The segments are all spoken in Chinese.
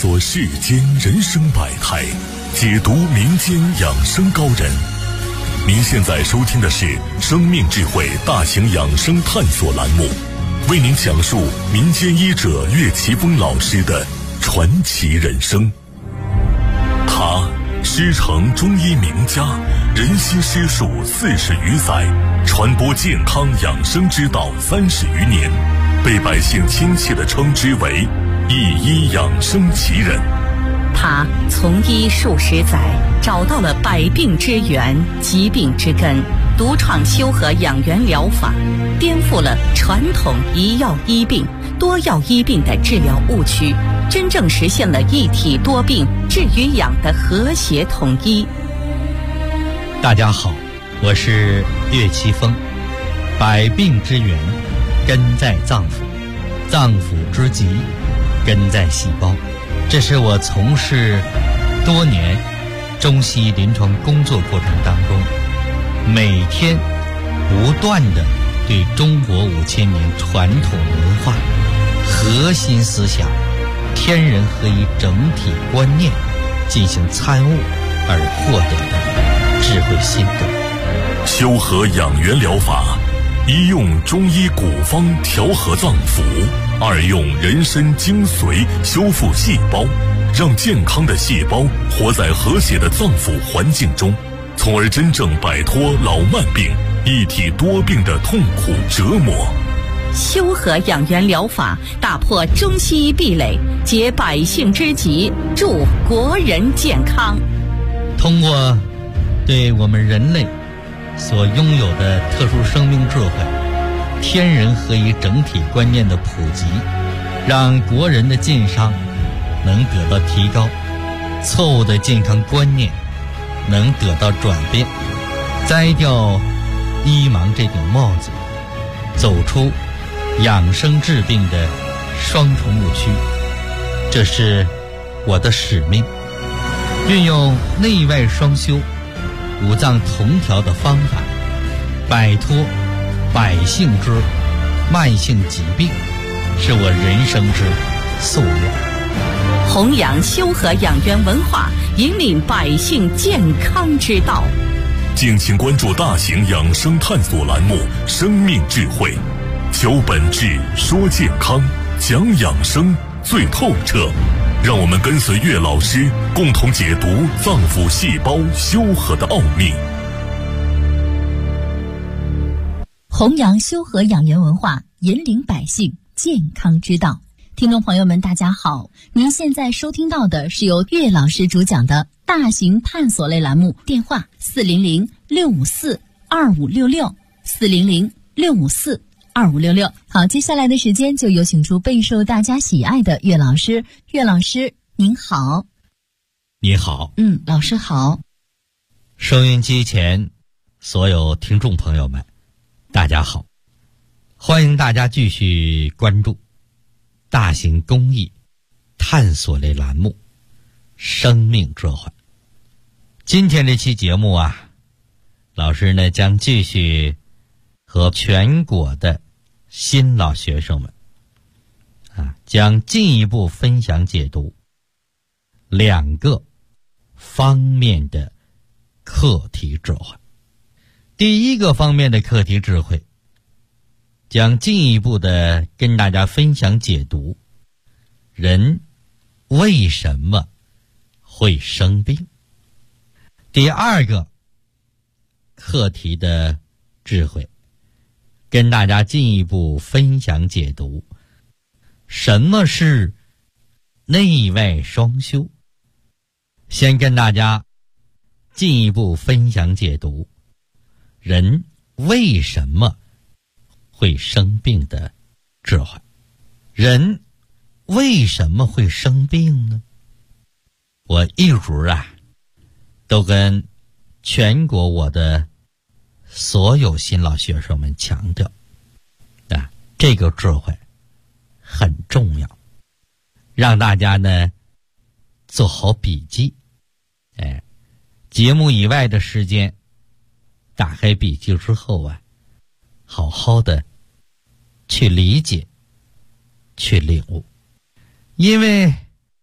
索世间人生百态，解读民间养生高人。您现在收听的是生命智慧大型养生探索栏目，为您讲述民间医者岳奇峰老师的传奇人生。他师承中医名家，人心师术40余载，传播健康养生之道30余年，被百姓亲切地称之为一医养生奇人。 他从医数十载，找到了百病之源、疾病之根，独创修和养元疗法，颠覆了传统一药医病、多药医病的治疗误区，真正实现了一体多病、治与养的和谐统一。 大家好，我是岳奇峰。百病之源根在脏腑，脏腑之疾根在细胞。这是我从事多年中西医临床工作过程当中，每天不断地对中国5000年传统文化核心思想天人合一整体观念进行参悟而获得的智慧心得。 修和养元疗法，一用中医古方调和脏腑，二用人参精髓修复细胞，让健康的细胞活在和谐的脏腑环境中，从而真正摆脱老慢病、一体多病的痛苦折磨。 修和养元疗法打破中西医壁垒，解百姓之急，助国人健康。 通过对我们人类所拥有的特殊生命智慧、天人合一整体观念的普及，让国人的健康能得到提高，错误的健康观念能得到转变，摘掉医盲这顶帽子，走出养生治病的双重误区。这是我的使命，运用内外双修、五脏同调的方法，摆脱百姓之慢性疾病，是我人生之夙愿。 弘扬修和养元文化，引领百姓健康之道。 敬请关注大型养生探索栏目《生命智慧》，求本质，说健康，讲养生最透彻。让我们跟随岳老师，共同解读脏腑细胞修和的奥秘。 弘扬修和养元文化，引领百姓健康之道。听众朋友们，大家好，您现在收听到的是由岳老师主讲的大型探索类栏目，电话400-654-2566 400-654-2566。好，接下来的时间就有请出备受大家喜爱的岳老师。岳老师您好。 你好。 老师好。 收音机前所有听众朋友们，大家好，欢迎大家继续关注大型公益探索类栏目《生命智慧》。今天这期节目啊，老师呢将继续和全国的新老学生们将进一步分享解读2个方面的课题智慧。第一个方面的课题智慧，将进一步的跟大家分享解读人为什么会生病。第二个课题的智慧，跟大家进一步分享解读什么是内外双修。先跟大家进一步分享解读人为什么会生病的智慧。人为什么会生病呢？我一直都跟全国我的所有新老学生们强调这个智慧很重要，让大家呢做好笔记。节目以外的时间打开笔记之后好好的去理解去领悟。因为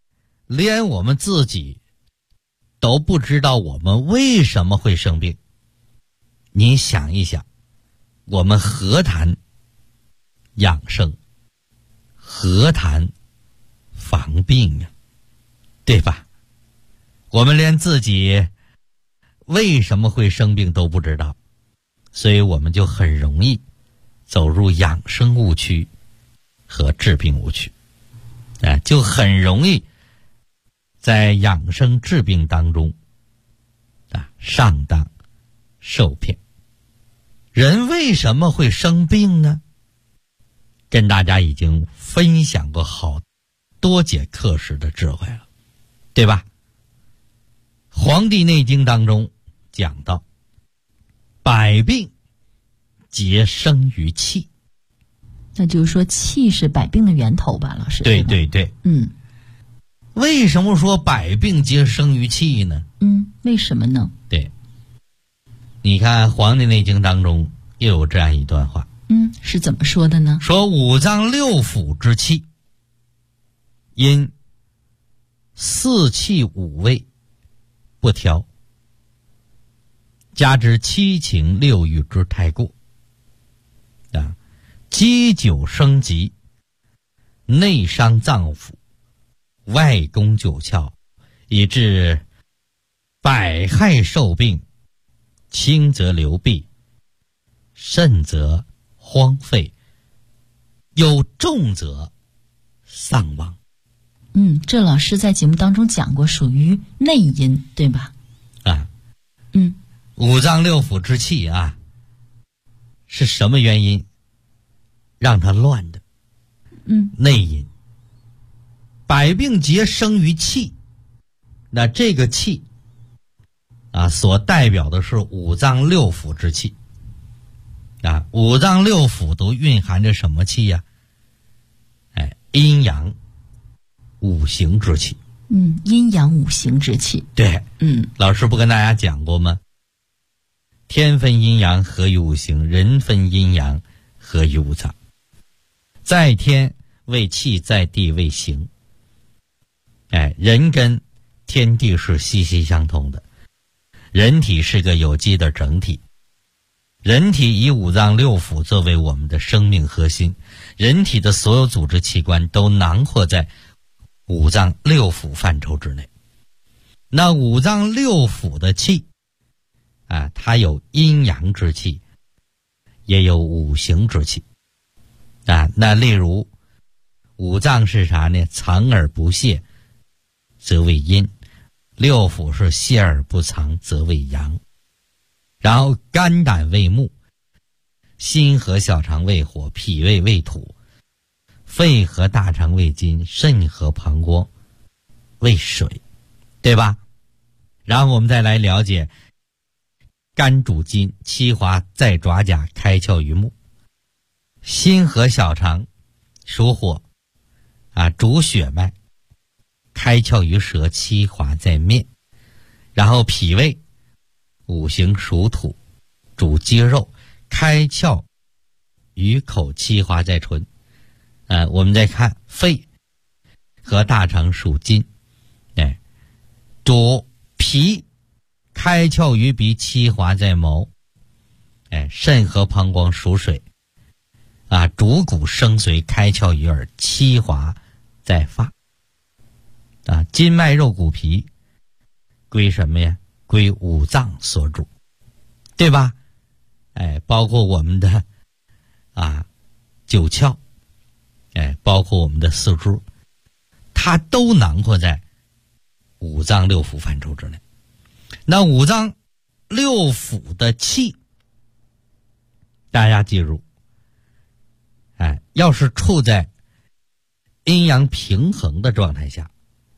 连我们自己都不知道我们为什么会生病。你想一想，我们何谈养生，何谈防病啊，对吧？我们连自己为什么会生病都不知道，所以我们就很容易走入养生误区和治病误区，就很容易在养生治病当中上当受骗。人为什么会生病呢？跟大家已经分享过好多节课时的智慧了，对吧？《黄帝内经》当中讲到，百病皆生于气。 那就是说气是百病的源头吧，老师？ 对对对。为什么说百病皆生于气呢？ 为什么呢？ 对，你看《黄帝内经》当中又有这样一段话。 是怎么说的呢？ 说五脏六腑之气，因四气五味不调，加之七情六欲之太过，积久生疾，内伤脏腑，外攻九窍，以致百害受病，轻则流弊，甚则荒废，有重则丧亡。 这老师在节目当中讲过，属于内因，对吧？ 五脏六腑之气是什么原因让它乱的？内因。百病皆生于气，那这个气所代表的是五脏六腑之气。五脏六腑都蕴含着什么气呀？阴阳五行之气。 阴阳五行之气。 对。老师不跟大家讲过吗？天分阴阳合于五行，人分阴阳合于五脏。在天为气，在地为形。人跟天地是息息相通的，人体是个有机的整体。人体以五脏六腑作为我们的生命核心，人体的所有组织器官都囊括在五脏六腑范畴之内。那五脏六腑的气它有阴阳之气，也有五行之气。那例如五脏是啥呢？藏而不泄则为阴，六腑是泄而不藏则为阳。然后肝胆为木，心和小肠为火，脾胃为土，肺和大肠为金，肾和膀胱为水，对吧？然后我们再来了解，肝主筋，七华在爪甲，开窍于目。心和小肠属火主血脉，开窍于舌，七华在面。然后脾胃五行属土，主肌肉，开窍于口，七华在唇。我们再看肺和大肠属金，主脾，开窍于鼻，七华在眸。肾和膀胱属水，主骨生髓，开窍于耳，七华在发。筋脉肉骨皮归什么呀？归五脏所主，对吧？包括我们的九窍，包括我们的四肢，它都囊括在五脏六腑范畴之内。那五脏六腑的气，大家记住，要是处在阴阳平衡的状态下，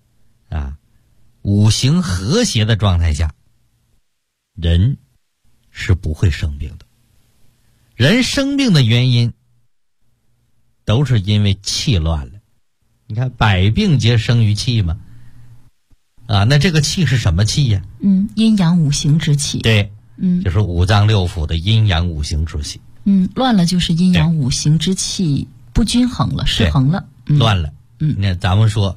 五行和谐的状态下，人是不会生病的。人生病的原因都是因为气乱了。你看百病皆生于气嘛，那这个气是什么气呀？ 阴阳五行之气。 对，就是五脏六腑的阴阳五行之气。 乱了就是阴阳五行之气不均衡了，失衡了， 乱了。那咱们说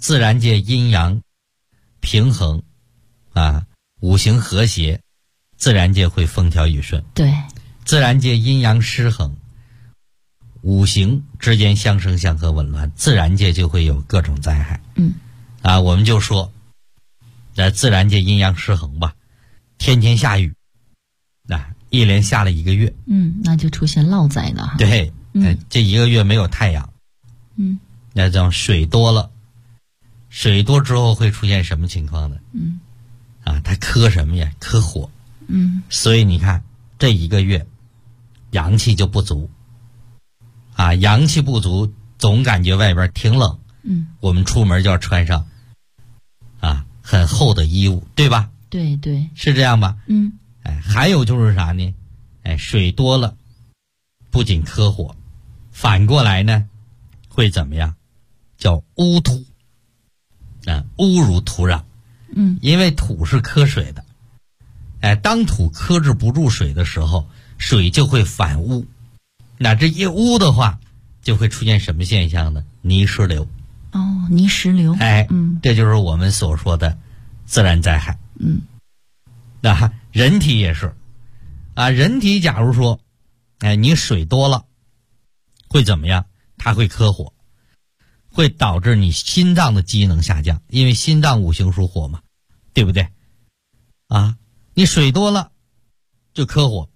自然界阴阳平衡啊，五行和谐，自然界会风调雨顺。 对， 自然界阴阳失衡，五行之间相生相克紊乱，自然界就会有各种灾害。我们就说在自然界阴阳失衡吧，天天下雨，一连下了1个月， 那就出现涝灾了。 对，这1个月没有太阳，那这样水多了，水多之后会出现什么情况呢？它克什么呀？克火。所以你看这1个月阳气就不足，阳气不足，总感觉外边挺冷，我们出门就要穿上很厚的衣物，对吧？ 对对， 是这样吧？还有就是啥呢？水多了，不仅克火，反过来呢，会怎么样？叫污土，侮辱土壤。因为土是克水的，当土克制不住水的时候，水就会反污。那这一污的话，就会出现什么现象呢？泥石流。 泥石流。 这就是我们所说的自然灾害。那人体也是，人体假如说，你水多了，会怎么样？它会克火，会导致你心脏的机能下降，因为心脏五行属火嘛，对不对？你水多了就克火，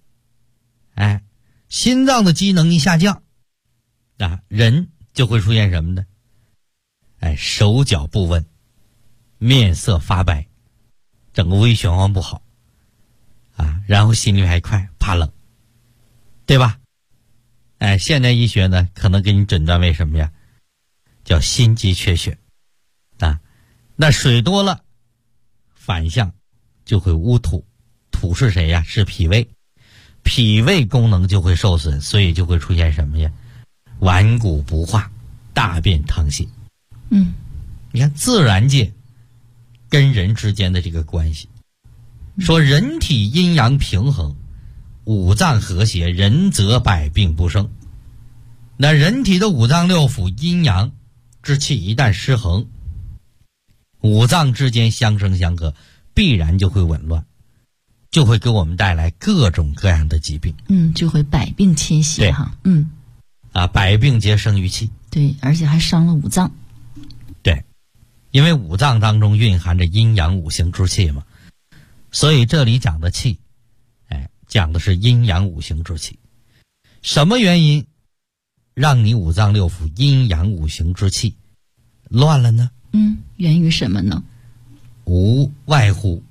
心脏的机能一下降，人就会出现什么呢？手脚不稳，面色发白，整个微循环不好，然后心率还快，怕冷，对吧？现代医学呢，可能给你诊断为什么呀？叫心肌缺血。那水多了，反向就会污土。土是谁呀？是脾胃，脾胃功能就会受损，所以就会出现什么呀？顽固不化，大便溏血。你看自然界跟人之间的这个关系，说人体阴阳平衡，五脏和谐，人则百病不生。那人体的五脏六腑阴阳之气一旦失衡，五脏之间相生相克，必然就会紊乱，就会给我们带来各种各样的疾病。 就会百病侵袭哈。 百病皆生于气。 对，而且还伤了五脏。 对，因为五脏当中蕴含着阴阳五行之气嘛，所以这里讲的气，讲的是阴阳五行之气。什么原因让你五脏六腑阴阳五行之气乱了呢？ 源于什么呢？ 无外乎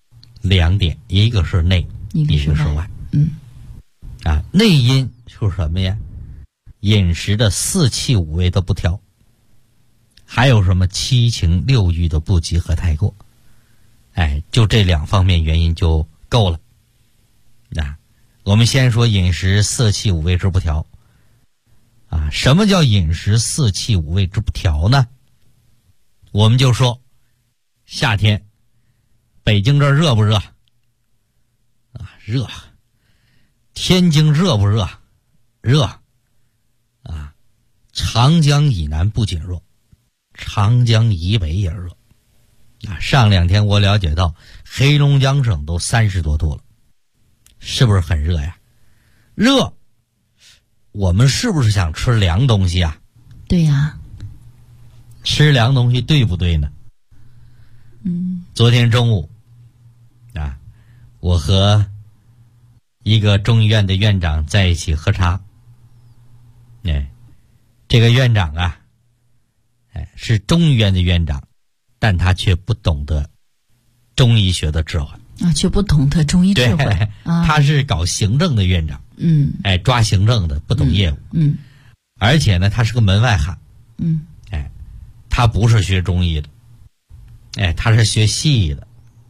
2点，一个是内，一个是外。内因是什么呀？饮食的4气5味的不调，还有什么7情6欲的不及和太过。就这2方面原因就够了。我们先说饮食4气5味之不调。什么叫饮食4气5味之不调呢？我们就说夏天北京这儿热不热？热。天津热不热？热。长江以南不仅热，长江以北也热。上2天我了解到黑龙江省都30多度了，是不是很热呀？热，我们是不是想吃凉东西啊？ 对呀。 吃凉东西对不对呢？昨天中午我和一个中医院的院长在一起喝茶。这个院长是中医院的院长，但他却不懂得中医学的智慧却不懂得中医智慧。 他是搞行政的院长，抓行政的，不懂业务。而且呢，他是个门外汉。他不是学中医的，他是学西医的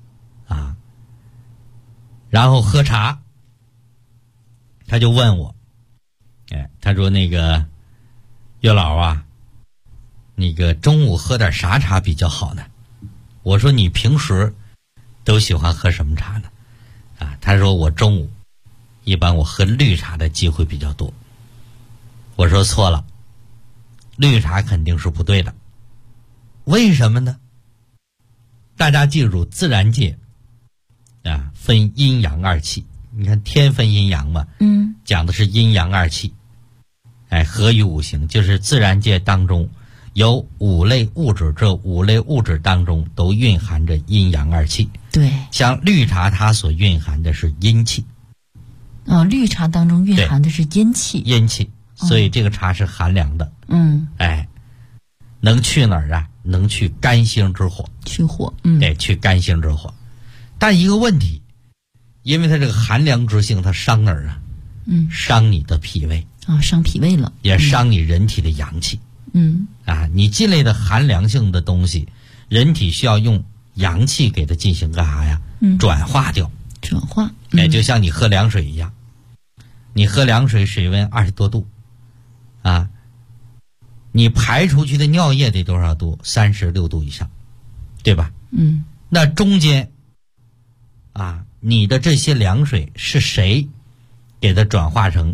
然后喝茶，他就问我，他说那个岳老那个中午喝点啥茶比较好呢？我说你平时都喜欢喝什么茶呢？他说我中午一般我喝绿茶的机会比较多。我说错了，绿茶肯定是不对的。 为什么呢？大家记住，自然界啊分阴阳二气。你看天分阴阳嘛，讲的是阴阳二气，合于五行，就是自然界当中有5类物质，这5类物质当中都蕴含着阴阳二气。 对， 像绿茶它所蕴含的是阴气。 绿茶当中蕴含的是阴气。 阴气，所以这个茶是寒凉的。能去哪儿啊？能去肝心之火。 去火。 去肝心之火。但一个问题，因为它这个寒凉之性，它伤哪儿啊？伤你的脾胃。 伤脾胃了。 也伤你人体的阳气。你进来的寒凉性的东西，人体需要用阳气给它进行干啥呀？转化掉。 转化。 就像你喝凉水一样，你喝凉水，水温20多度，你排出去的尿液得多少度？36度以上，对吧？那中间你的这些凉水是谁给它转化成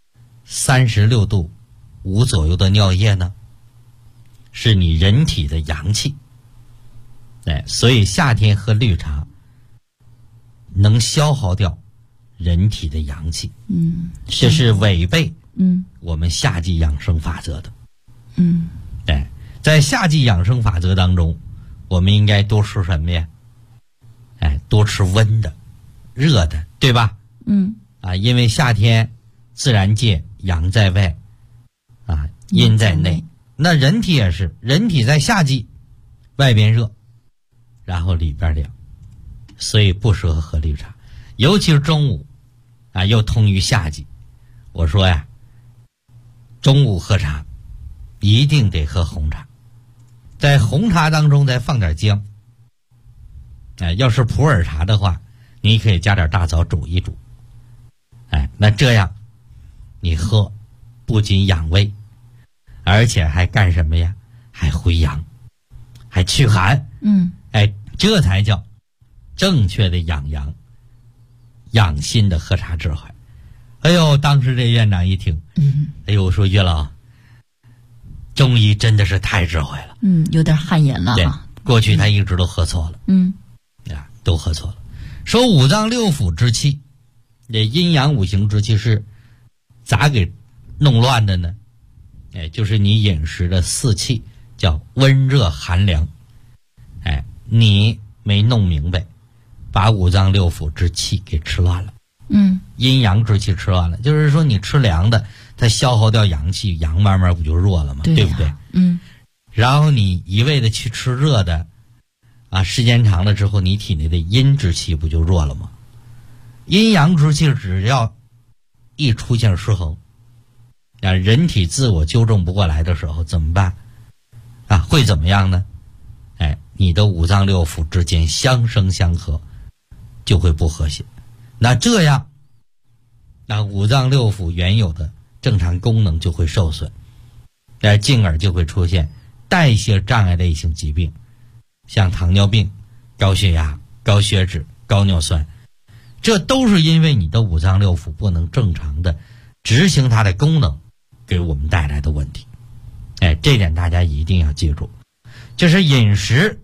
36度5左右的尿液呢？是你人体的阳气。所以夏天喝绿茶能消耗掉人体的阳气。这是违背我们夏季养生法则的。在夏季养生法则当中，我们应该多吃什么呀？多吃温的、热的，对吧？因为夏天自然界阳在外，阴在内。那人体也是，人体在夏季外边热，然后里边凉，所以不适合喝绿茶。尤其是中午又通于夏季，我说呀，中午喝茶一定得喝红茶，在红茶当中再放点姜。要是普洱茶的话，你可以加点大枣煮一煮。那这样你喝不仅养胃，而且还干什么呀？还回阳，还驱寒。这才叫正确的养阳、养心的喝茶智慧。当时这院长一听，我说岳老，中医真的是太智慧了。 有点汗颜了。 对，过去他一直都喝错了。都喝错了。说五脏六腑之气，这阴阳五行之气是咋给弄乱的呢？就是你饮食的4气，叫温热寒凉。你没弄明白，把五脏六腑之气给吃乱了。阴阳之气吃乱了，就是说你吃凉的，它消耗掉阳气，阳慢慢不就弱了吗？对不对？然后你一味的去吃热的，时间长了之后，你体内的阴之气不就弱了吗？阴阳之气只要一出现失衡，人体自我纠正不过来的时候怎么办？会怎么样呢？你的五脏六腑之间相生相合，就会不和谐。那这样，五脏六腑原有的正常功能就会受损，进而就会出现代谢障碍类型疾病，像糖尿病、高血压、高血脂、高尿酸，这都是因为你的五脏六腑不能正常的执行它的功能，给我们带来的问题。这点大家一定要记住，就是饮食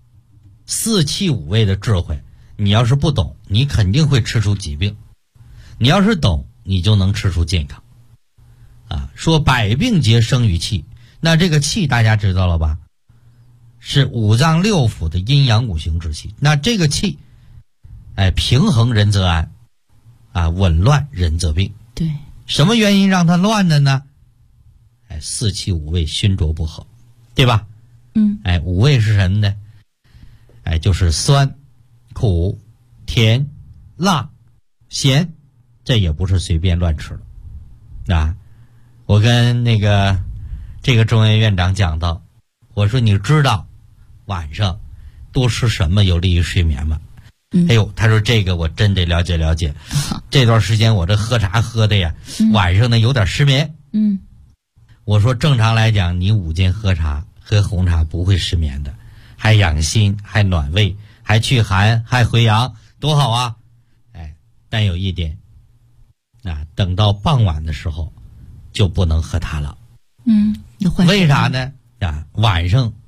4气5味的智慧，你要是不懂，你肯定会吃出疾病；你要是懂，你就能吃出健康。说百病皆生于气，那这个气大家知道了吧？是五脏六腑的阴阳五行之气。那这个气，平衡人则安，紊乱人则病。 对， 什么原因让它乱的呢？4气5味熏浊不和，对吧？5味是什么呢？就是酸、苦、甜、辣、咸，这也不是随便乱吃的。我跟这个中医院长讲到，我说你知道晚上多吃什么有利于睡眠吗？他说这个我真得了解了解。这段时间我这喝茶喝的呀，晚上呢有点失眠。我说正常来讲，你午间喝茶喝红茶不会失眠的，还养心，还暖胃，还驱寒，还回阳，多好啊！但有一点，等到傍晚的时候就不能喝它了。 有坏。 为啥呢？晚上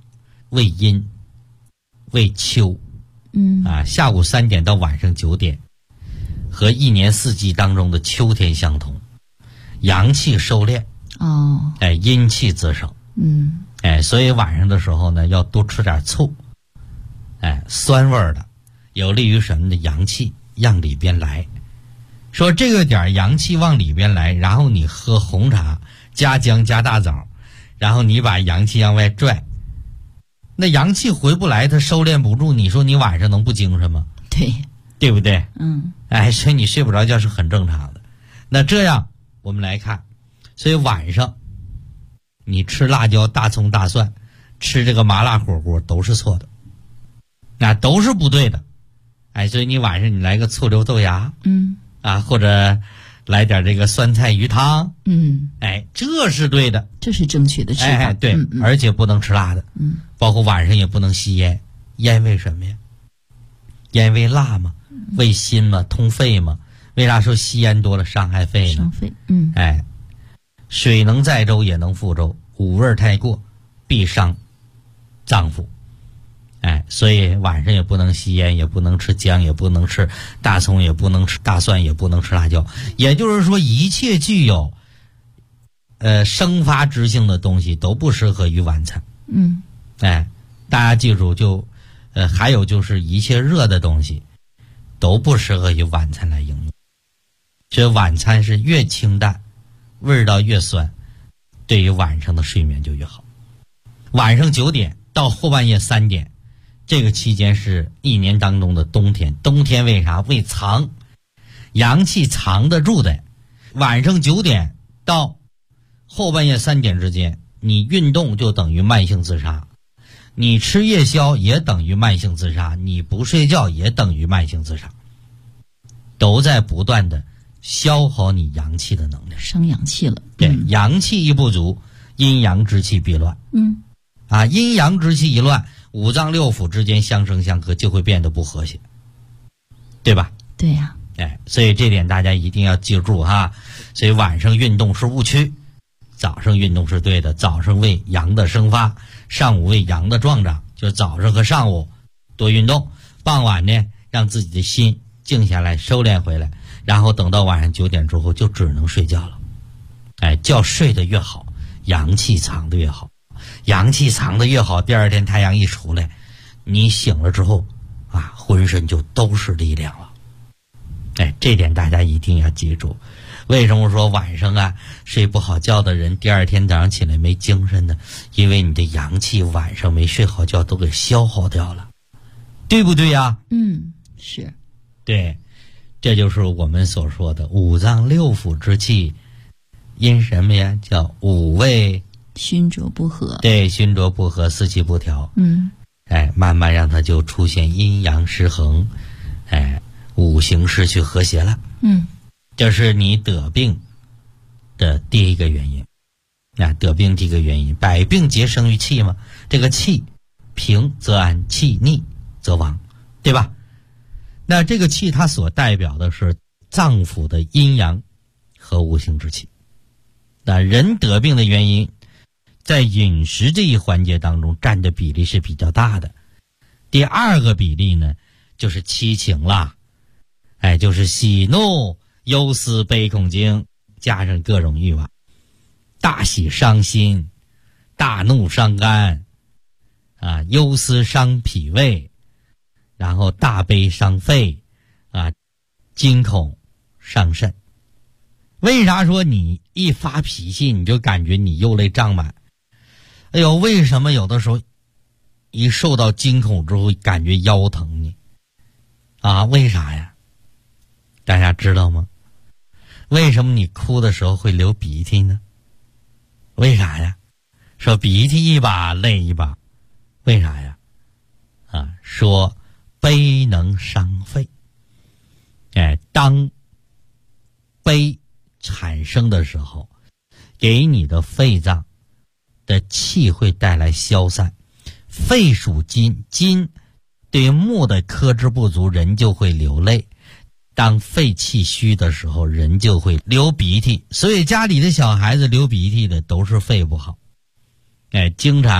为阴，为秋。下午3点到晚上9点，和一年4季当中的秋天相同，阳气收敛，阴气滋生。所以晚上的时候呢，要多吃点醋，酸味的，有利于什么呢？阳气让里边来。说这个点阳气往里边来，然后你喝红茶加姜加大枣，然后你把阳气往外拽，那阳气回不来，它收敛不住，你说你晚上能不精神吗？对不对？所以你睡不着觉是很正常的。那这样我们来看，所以晚上你吃辣椒、大葱、大蒜，吃这个麻辣火锅都是错的，那都是不对的。所以你晚上你来个醋溜豆芽，或者来点这个酸菜鱼汤，这是对的， 这是正确的吃法。 对，而且不能吃辣的，包括晚上也不能吸烟。烟为什么呀？烟为辣嘛，为心嘛，通肺嘛。为啥说吸烟多了伤害肺呢？ 伤肺。 水能载舟也能覆舟，五味太过必伤脏腑。所以晚上也不能吸烟，也不能吃姜，也不能吃大葱，也不能吃大蒜，也不能吃辣椒。也就是说，一切具有生发之性的东西都不适合于晚餐。大家记住，还有就是一切热的东西都不适合于晚餐来应用。所以晚餐是越清淡，味道越酸，对于晚上的睡眠就越好。晚上9点到后半夜3点，这个期间是一年当中的冬天。冬天为啥？为藏，阳气藏得住的。晚上9点到后半夜3点之间，你运动就等于慢性自杀，你吃夜宵也等于慢性自杀，你不睡觉也等于慢性自杀，都在不断的消耗你阳气的能量， 伤阳气了。 对，阳气一不足，阴阳之气必乱。阴阳之气一乱，五脏六腑之间相生相克，就会变得不和谐，对吧？ 对呀。 所以这点大家一定要记住哈。所以晚上运动是误区，早上运动是对的。早上为阳的生发，上午为阳的壮长，就早上和上午多运动，傍晚呢让自己的心静下来，收敛回来，然后等到晚上9点之后就只能睡觉了。觉睡得越好，阳气藏得越好，阳气藏得越好，第二天太阳一出来，你醒了之后浑身就都是力量了。这点大家一定要记住。为什么说晚上睡不好觉的人第二天早上起来没精神呢？因为你的阳气晚上没睡好觉都给消耗掉了，对不对呀？ 是。 对，这就是我们所说的五脏六腑之气因什么呀？叫五味熏浊不和。 对，熏浊不和，四气不调。慢慢让它就出现阴阳失衡，五行失去和谐了。这是你得病的第一个原因。得病第一个原因，百病皆生于气嘛。这个气平则安，气逆则亡，对吧？那这个气它所代表的是脏腑的阴阳和无形之气。那人得病的原因，在饮食这一环节当中占的比例是比较大的。第二个比例呢，就是七情啦，就是喜怒忧思悲恐惊，加上各种欲望。大喜伤心，大怒伤肝，忧思伤脾胃，然后大悲伤肺，惊恐伤肾。为啥说你一发脾气你就感觉你右肋胀满？为什么有的时候一受到惊恐之后感觉腰疼呢？为啥呀？大家知道吗？为什么你哭的时候会流鼻涕呢？为啥呀？说鼻涕一把泪一把，为啥呀？说悲能伤肺。当悲产生的时候，给你的肺脏的气会带来消散。肺属金，金对于木的克制不足，人就会流泪。当肺气虚的时候，人就会流鼻涕。所以家里的小孩子流鼻涕的都是肺不好。经常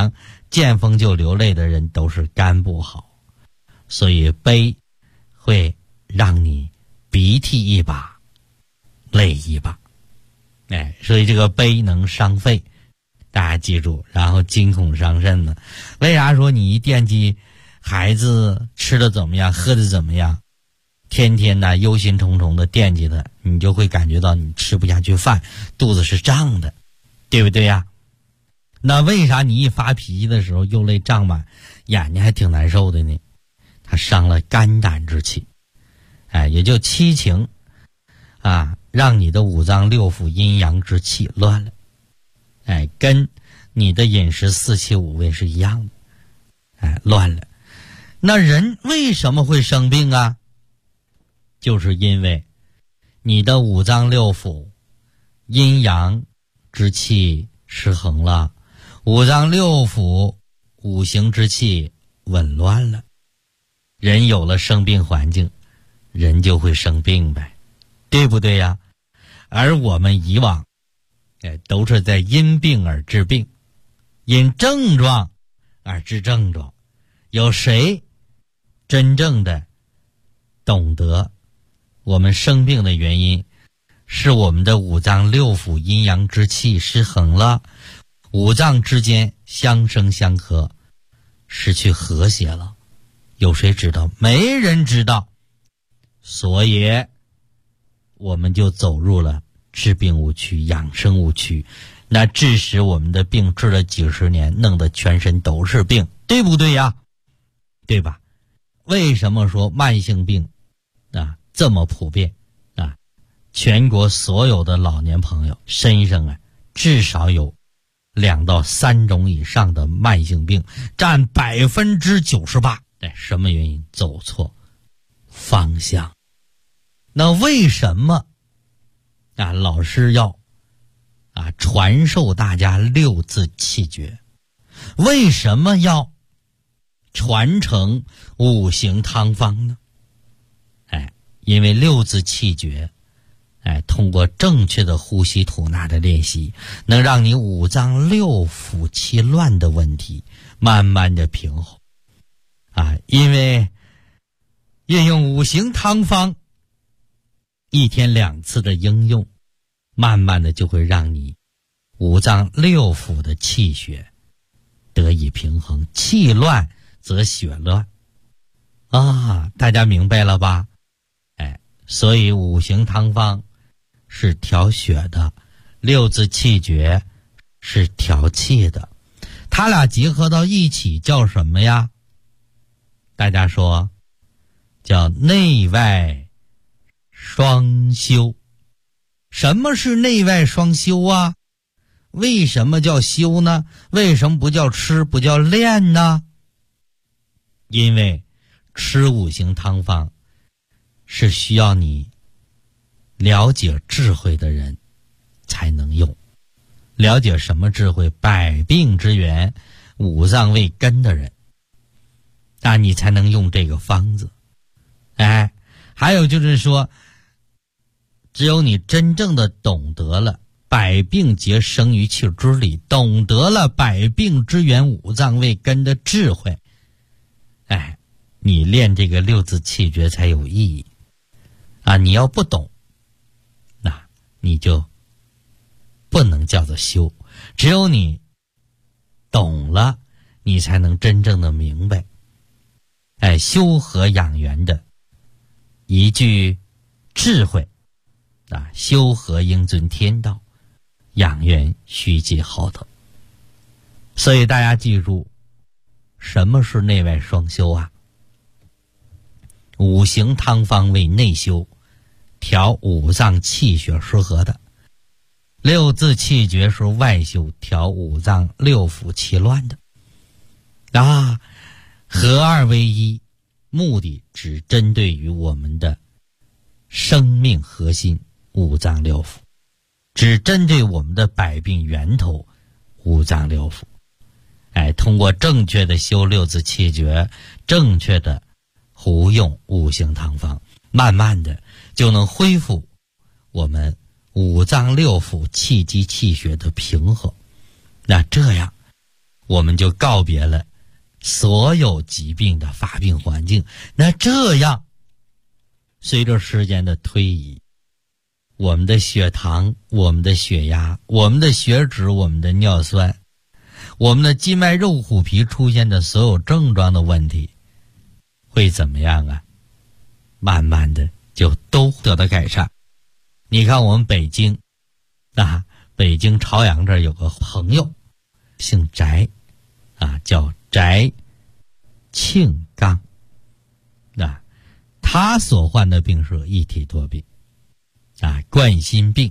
见风就流泪的人都是肝不好，所以悲会让你鼻涕一把泪一把。所以这个悲能伤肺，大家记住，然后惊恐伤肾呢。为啥说你一惦记孩子吃的怎么样喝的怎么样，天天呢忧心忡忡的惦记他，你就会感觉到你吃不下去饭，肚子是胀的，对不对呀？那为啥你一发脾气的时候又泪胀满，眼睛还挺难受的呢？它伤了肝胆之气，也就七情让你的五脏六腑阴阳之气乱了，跟你的饮食四气五味是一样的，乱了。那人为什么会生病啊？就是因为你的五脏六腑阴阳之气失衡了，五脏六腑五行之气紊乱了，人有了生病环境，人就会生病呗，对不对呀？而我们以往都是在因病而治病，因症状而治症状。有谁真正的懂得我们生病的原因是我们的五脏六腑阴阳之气失衡了，五脏之间相生相克，失去和谐了？有谁知道？没人知道。所以我们就走入了治病误区、养生误区，那致使我们的病治了几十年，弄得全身都是病，对不对呀？对吧？为什么说慢性病这么普遍全国所有的老年朋友身上至少有2到3种以上的慢性病，占98%。什么原因？走错方向。那为什么老师要传授大家6字气诀？为什么要传承5行汤方呢？因为6字气诀通过正确的呼吸吐纳的练习，能让你五脏六腑气乱的问题慢慢的平衡因为运用5行汤方1天2次的应用，慢慢的就会让你五脏六腑的气血得以平衡，气乱则血乱大家明白了吧？所以5行汤方是调血的，6字气诀是调气的，它俩结合到一起叫什么呀？大家说，叫内外双修。什么是内外双修啊？为什么叫修呢？为什么不叫吃，不叫练呢？因为吃5行汤方是需要你了解智慧的人才能用。了解什么智慧？百病之源，五脏为根的人，那你才能用这个方子。还有就是说，只有你真正的懂得了百病皆生于气之理，懂得了百病之源，五脏为根的智慧，你练这个6字气诀才有意义你要不懂，那你就不能叫做修。只有你懂了，你才能真正的明白修和养元的一句智慧修和应遵天道，养元须结浩德。所以大家记住，什么是内外双修5行汤方为内修，调五脏气血失和的，6字气诀是外修，调五脏六腑气乱的合二为一，目的只针对于我们的生命核心五脏六腑，只针对我们的百病源头五脏六腑。通过正确的修6字气诀，正确的服用5行汤方，慢慢的就能恢复我们五脏六腑气机气血的平衡。那这样我们就告别了所有疾病的发病环境。那这样随着时间的推移，我们的血糖、我们的血压、我们的血脂、我们的尿酸、我们的筋脉肉虎皮出现的所有症状的问题会怎么样啊？慢慢的就都得到改善。你看我们北京北京朝阳这儿有个朋友姓翟叫翟庆刚，他所患的病是一体多病冠心病，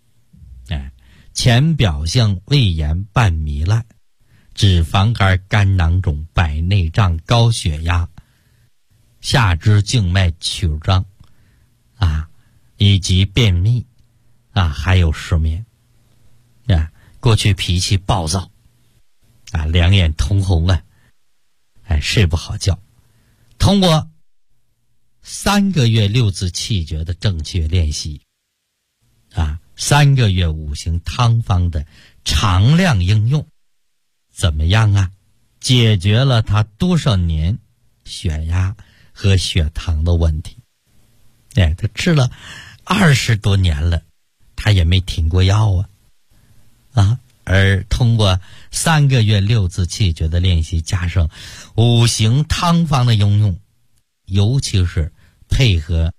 前表象胃炎伴糜烂，脂肪肝、肝囊肿、白内障、高血压、下肢静脉曲张以及便秘还有失眠过去脾气暴躁两眼通红睡不好觉。通过3个月六字气诀的正确练习3个月五行汤方的常量应用，怎么样啊？解决了他多少年血压和血糖的问题。他吃了20多年了，他也没停过药而通过3个月六字气诀的练习，加上五行汤方的应用，尤其是配合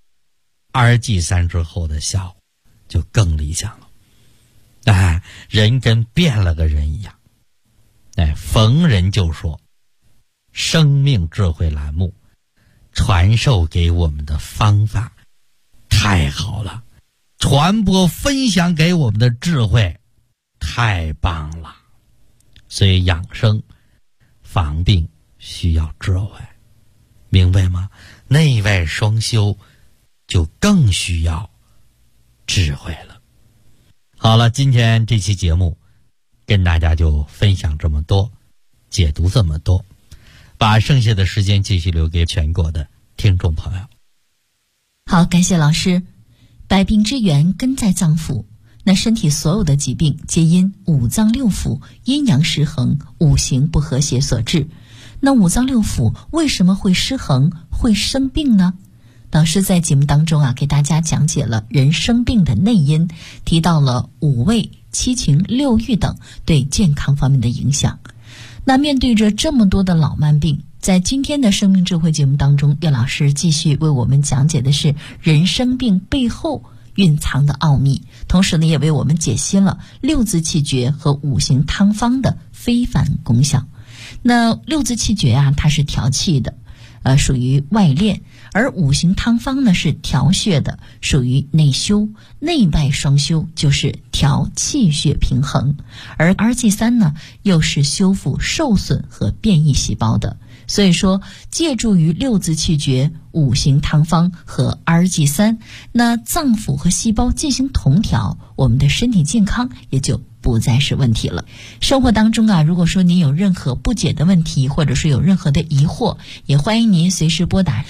RG3之后的效果就更理想了。人跟变了个人一样。逢人就说生命智慧栏目传授给我们的方法太好了，传播分享给我们的智慧太棒了。所以养生防病需要智慧，明白吗？内外双修就更需要智慧了。好了，今天这期节目跟大家就分享这么多，解读这么多，把剩下的时间继续留给全国的听众朋友。 好，感谢老师。百病之源根在脏腑，那身体所有的疾病皆因五脏六腑阴阳失衡、五行不和谐所致。那五脏六腑为什么会失衡、会生病呢？老师在节目当中给大家讲解了人生病的内因，提到了五味、七情、六欲等对健康方面的影响。那面对着这么多的老慢病，在今天的生命智慧节目当中，叶老师继续为我们讲解的是人生病背后蕴藏的奥秘，同时呢，也为我们解析了六字气诀和五行汤方的非凡功效。那六字气诀它是调气的，属于外练；而五行汤方呢是调血的，属于内修。内外双修就是调气血平衡，而 RG3 呢又是修复受损和变异细胞的。所以说，借助于六字气诀、五行汤方和 RG3， 那脏腑和细胞进行同调，我们的身体健康也就不再是问题了。生活当中如果说您有任何不解的问题，或者是有任何的疑惑，也欢迎您随时拨打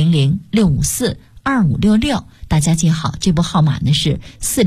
400-654-2566。大家记好，这部号码呢是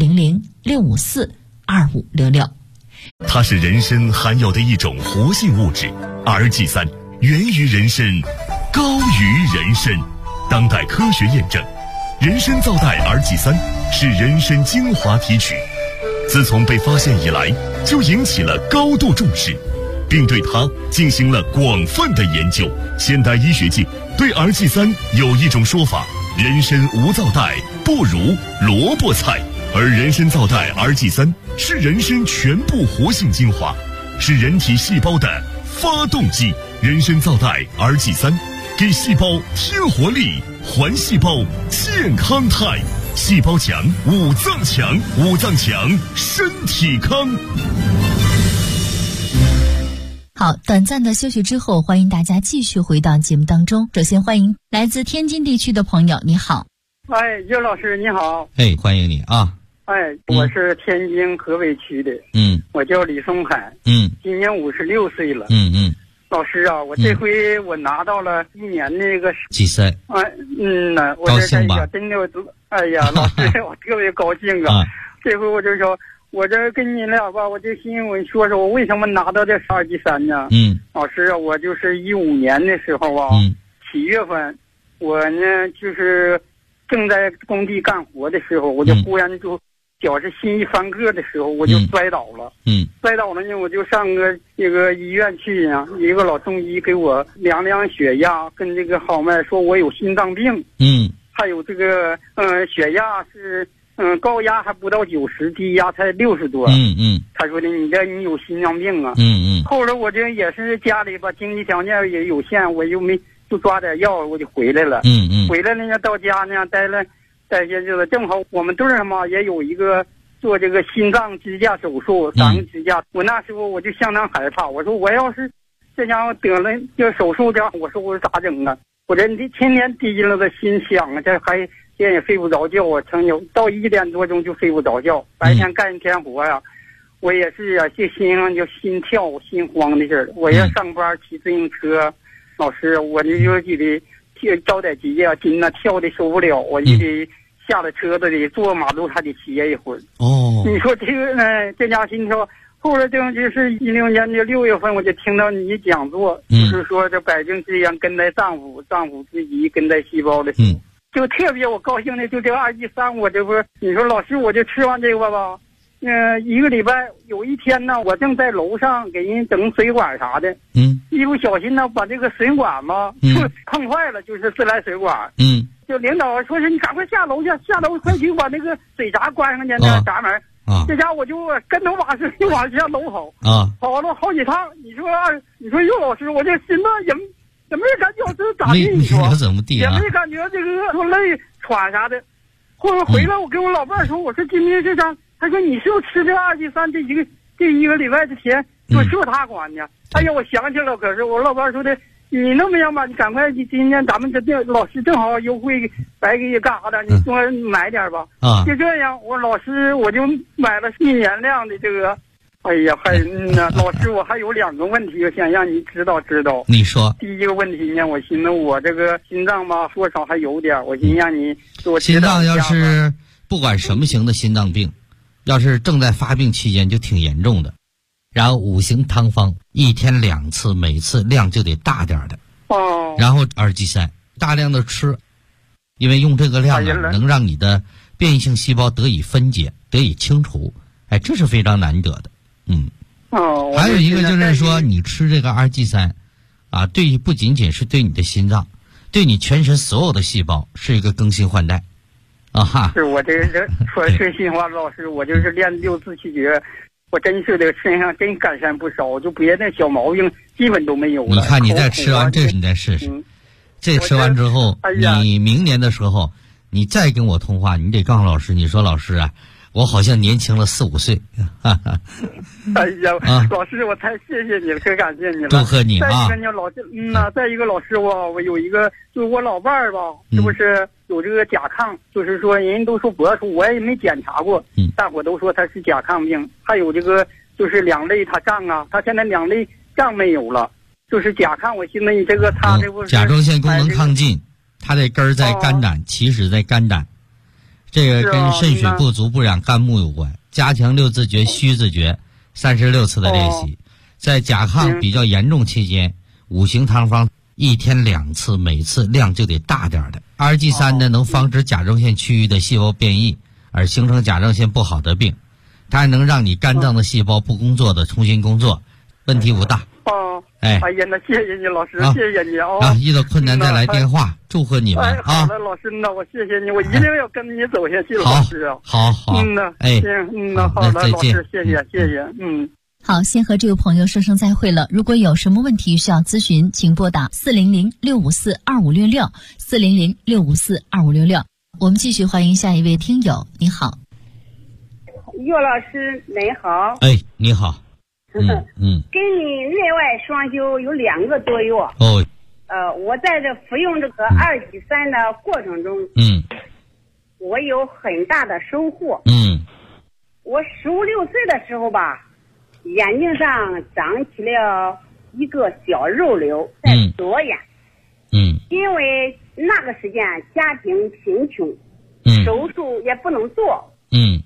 400-654-2566。 它是人参含有的一种活性物质 RG3，源于人参，高于人参。当代科学验证，人参皂苷 RG3 是人参精华提取，自从被发现以来就引起了高度重视，并对它进行了广泛的研究。现代医学界对 RG3 有一种说法：人参无皂苷不如萝卜菜，而人参皂苷 RG3 是人参全部活性精华，是人体细胞的发动机。人参皂苷 RG3 给细胞添活力，还细胞健康态。细胞强，五脏强，五脏强，身体康。 好，短暂的休息之后，欢迎大家继续回到节目当中。首先欢迎来自天津地区的朋友，你好。 叶老师你好。 欢迎你啊。 我是天津河北区的。我叫李松海。今年56岁了。老师我这回我拿到了1年那个几岁？ 我这真的，老师我特别高兴啊！这回我就说我这跟你俩吧，我就寻思说说我为什么拿到这2级3呢？老师啊，我就是15年的时候啊，7月份，我呢就是正在工地干活的时候，我就忽然就脚是心一翻个的时候，我就摔倒了。摔倒了呢，我就上这个医院去呀，一个老中医给我量血压跟这个号脉，说我有心脏病。还有这个血压是。高压还不到90，低压才60多。他说的你有心脏病啊。后来我这也是家里吧经济条件也有限，我就抓点药我就回来了。回来了呢，到家呢待些日子，正好我们队儿嘛也有一个做这个心脏支架手术，3个支架。我那时候我就相当害怕，我说我要是这家伙得了这手术这样，我说咋整啊？我这天天提着的心想啊，这也睡不着觉啊，曾有到1点多钟就睡不着觉，白天干一天活呀，我也是啊，这心上就心跳心慌的事儿。我要上班骑自行车，老师我就得着点急啊，心呐跳的受不了，我就得下了车子得坐马路还得歇一会儿。你说这个这家心跳。后来就是16年的6月份，我就听到你讲座，就是说这百病之源根在脏腑，脏腑之宜根在细胞的。就特别我高兴的，就这个2级3，我这不是你说老师，我就吃完这个吧，一个礼拜有一天呢，我正在楼上给人整水管啥的，一不小心呢把这个水管嘛碰坏了，就是自来水管。就领导说是你赶快下楼去，下楼快去把那个水闸关上去，那闸门。这家我就跟头把水就往下楼跑了好几趟。你说尤老师，我这心呢也没感觉是咋地，你说怎么地也没感觉这个说累喘啥的。后来回来我跟我老伴儿说，我说今天是啥？他说你是不是吃这2级3这一个礼拜之前就说他管呢？哎呀，我想起了，可是我老伴儿说的，你那么样吧，你赶快今天咱们这老师正好优惠，白给你干啥的，你多买点吧。就这样，我老师我就买了1年量的这个。哎呀，老师，我还有2个问题，我想让你知道。 你说。 第一个问题呢，我寻思我这个心脏吧，多少还有点，我寻让你给我心脏要是不管什么型的心脏病，要是正在发病期间就挺严重的。然后5行汤方1天2次，每次量就得大点的。然后2级3大量的吃，因为用这个量能让你的变异性细胞得以分解，得以清除。这是非常难得的。还有一个就是说，你吃这个2级3啊，不仅仅是对你的心脏，对你全身所有的细胞是一个更新换代。 是我这说真心话，老师，我就是练6字气诀，我真是的身上真改善不少，就别的小毛病基本都没有了。 你看你再吃完这，你再试试。这吃完之后，你明年的时候，你再跟我通话，你得告诉老师，你说老师啊。我好像年轻了4、5岁。 哎呀，老师，我太谢谢你了，可感谢你了。 祝贺你啊！ 再一个呢，再一个老师，我有一个，就是我老伴儿吧，是不是有这个甲亢？就是说人都说博出，我也没检查过。大伙都说他是甲亢病，还有这个就是两肋他胀啊，他现在两肋胀没有了，就是甲亢。我寻思你这个他这不是甲状腺功能亢进，他的根儿在肝胆，起始在肝胆。这个跟肾水不足不养肝木有关，加强6字诀、虚字诀36次的练习。在甲亢比较严重期间，5行汤方1天2次，每次量就得大点的。2级3呢，能防止甲状腺区域的细胞变异，而形成甲状腺不好的病。它还能让你肝脏的细胞不工作的重新工作，问题不大。 哎呀，那谢谢你老师，谢谢你遇到困难再来电话，祝贺你们好的，老师，那我谢谢你，我一定要跟你走下去，老师。 好， 好的，好的，老师，谢谢。 好，先和这位朋友说声再会了。如果有什么问题需要咨询，请拨打400-654-2566，400-654-2566。我们继续欢迎下一位听友。你好， 岳老师，你好。 你好。 跟你内外双修有2个多月。我在这服用这个2级3的过程中，我有很大的收获。我15、16岁的时候吧，眼睛上长起了一个小肉瘤，在左眼。因为那个时间家庭贫穷，手术也不能做。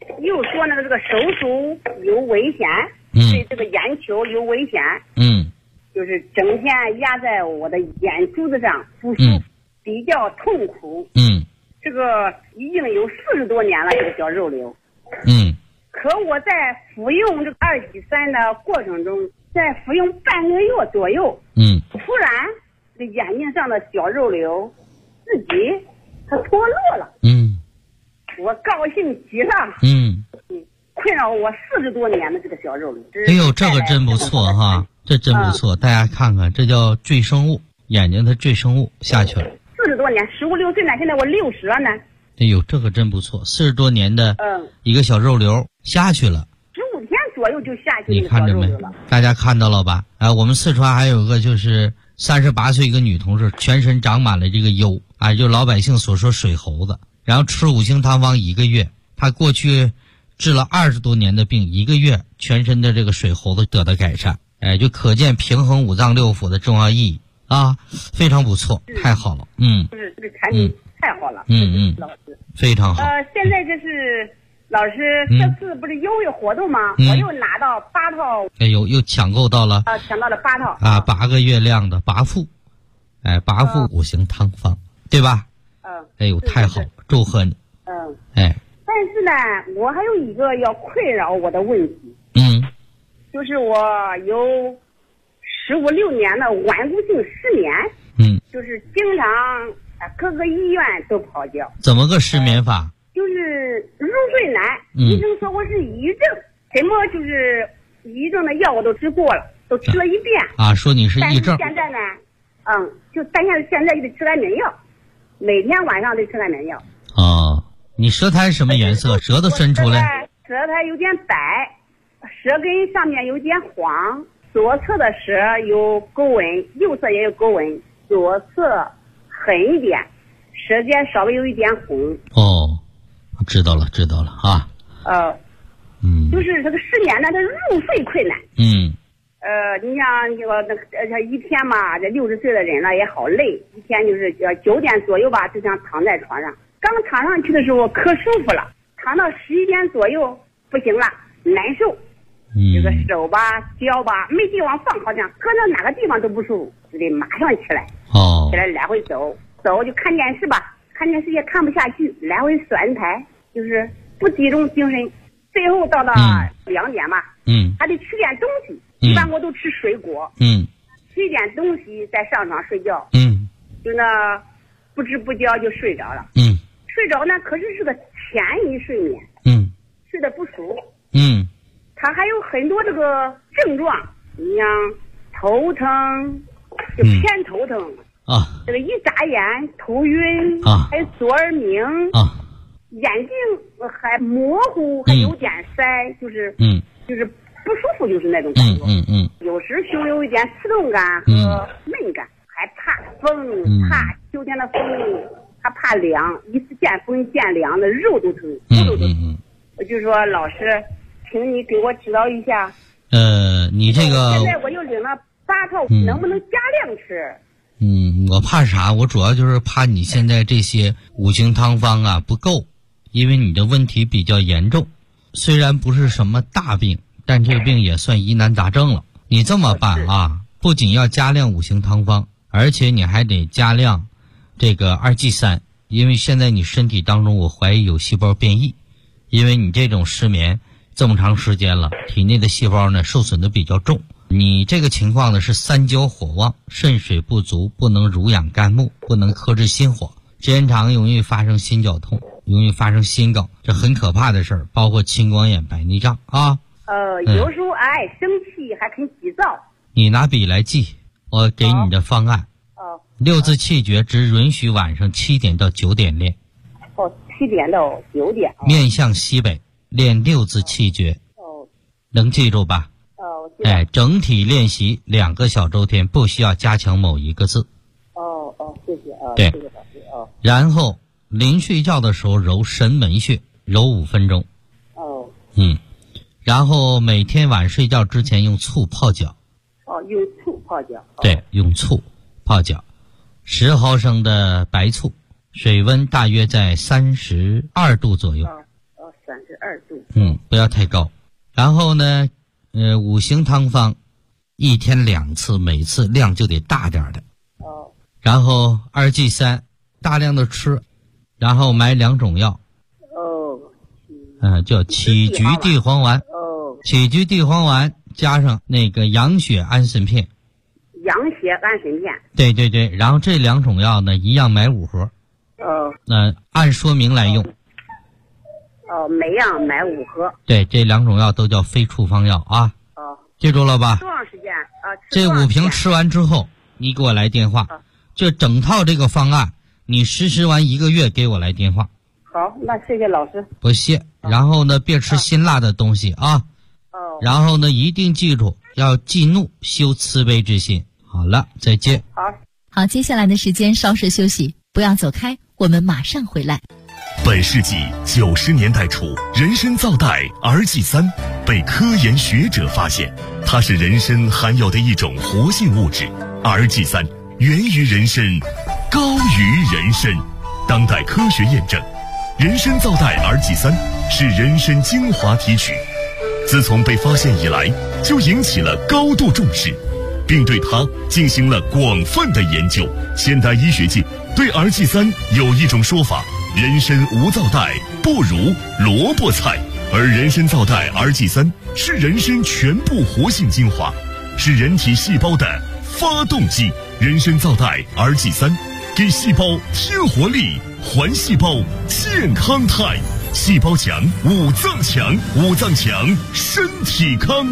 又说那个这个手术有危险，对这个眼球有危险，就是整天压在我的眼珠子上，不舒服，比较痛苦，这个已经有40多年了，这个小肉瘤，可我在服用这个273的过程中，在服用半个月左右，突然这眼睛上的小肉瘤自己它脱落了，我高兴极了，困扰我40多年的这个小肉瘤。 哎呦，这个真不错哈，这真不错，大家看看，这叫赘生物，眼睛的赘生物下去了。 40多年，15、16岁呢，现在我60了呢。 哎呦，这个真不错，40多年的一个小肉瘤下去了 ，15天左右就下去了。 你看着没？大家看到了吧？我们四川还有个就是38岁一个女同事，全身长满了这个疣啊，就老百姓所说水猴子，然后吃5星汤方1个月，她过去治了20多年的病，1个月全身的这个水猴子得到改善，就可见平衡5脏6腑的重要意义啊，非常不错，太好了， 就是这个产品太好了，老师非常好。 现在这是老师这次不是优惠活动吗？我又拿到8套， 又抢购到了抢到了8套 8个月亮的拔腹拔腹5星汤方，对吧？哎呦，太好了，祝贺你。 但是呢，我还有一个要困扰我的问题，就是我有15、16年的顽固性失眠，就是经常各个医院都跑掉。 怎么个失眠法？ 就是入睡难，医生说我是抑郁症，什么就是抑郁症的药我都吃过了，都吃了一遍说你是抑郁症。 但是现在呢，但是现在就得吃安眠药，每天晚上得吃安眠药。 你舌苔什么颜色？舌头伸出来。 舌苔有点白，舌根上面有点黄，左侧的舌有沟纹，右侧也有沟纹，左侧狠一点，舌尖稍微有一点红。 知道了啊。 就是这个失眠呢，它入睡困难。你像这个一天嘛，这60岁的人了也好累，一天就是9点左右吧，就想躺在床上。刚躺上去的时候可舒服了，躺到11点左右不行了，难受。这个手吧、脚吧没地方放，好像搁到哪个地方都不舒服，就得马上起来。起来来回走就看电视吧，看电视也看不下去，来回转台，就是不集中精神。最后到了2点嘛，还得吃点东西，一般我都吃水果，吃一点东西再上床睡觉，就那不知不觉就睡着了，睡着呢，可是是个浅一睡眠，睡得不熟，它还有很多这个症状，你像头疼，就偏头疼这个一眨眼头晕还有左耳鸣眼睛还模糊，还有点塞，就是不舒服，就是那种感觉。有时胸有一点刺痛感和闷感，还怕风，怕秋天的风，还怕凉，一次见风见凉的肉都疼，我就说老师，请你给我指导一下。 你这个现在我又领了8套，能不能加量吃？ 我怕啥？我主要就是怕你现在这些5星汤方不够，因为你的问题比较严重，虽然不是什么大病，但这个病也算疑难杂症了。你这么办不仅要加量5星汤方，而且你还得加量这个2G3，因为现在你身体当中我怀疑有细胞变异，因为你这种失眠这么长时间了，体内的细胞呢受损的比较重。你这个情况呢是3焦火旺，肾水不足，不能濡养肝木，不能克制心火，时间长容易发生心绞痛，容易发生心梗，这很可怕的事儿，包括青光眼、白内障有时候爱生气，还肯急躁。 你拿笔来记，我给你的方案。6字气诀只允许晚上7点到9点练。 7点到9点。 面向西北练6字气诀。能记住吧？整体练习2个小周天，不需要加强某一个字。 谢谢对， 谢谢老师然后临睡觉的时候揉神门穴，揉5分钟。然后每天晚睡觉之前用醋泡脚。 用醋泡脚。 对，用醋泡脚，10毫升的白醋，水温大约在32度左右。 32度。 不要太高。然后呢，五行汤方，1天2次，每次量就得大点的。然后2G3大量的吃，然后买2种药。叫杞菊地黄丸。杞菊地黄丸加上那个养血安神片。 养血安神片。 对对对，然后这2种药呢，一样买5盒。按说明来用。 每样买5盒。 对，这2种药都叫非处方药啊。记住了吧？ 多长时间这5瓶吃完之后，你给我来电话。这整套这个方案，你实施完1个月给我来电话。 好，那谢谢老师。 不谢。然后呢，别吃辛辣的东西啊。然后呢，一定记住要忌怒，修慈悲之心。好了，再见。 好，接下来的时间稍事休息，不要走开，我们马上回来。 本世纪90年代初，人参皂苷 RG3 被科研学者发现，它是人参含有的一种活性物质。RG3 源于人参，高于人参。当代科学验证，人参皂苷 RG3 是人参精华提取，自从被发现以来，就引起了高度重视，并对它进行了广泛的研究。现代医学界对 RG3 有一种说法：人参无皂苷，不如萝卜菜。而人参皂苷 RG3 是人参全部活性精华，是人体细胞的发动机。人参皂苷 RG3 给细胞添活力，还细胞健康态。细胞强，五脏强，五脏强，身体康。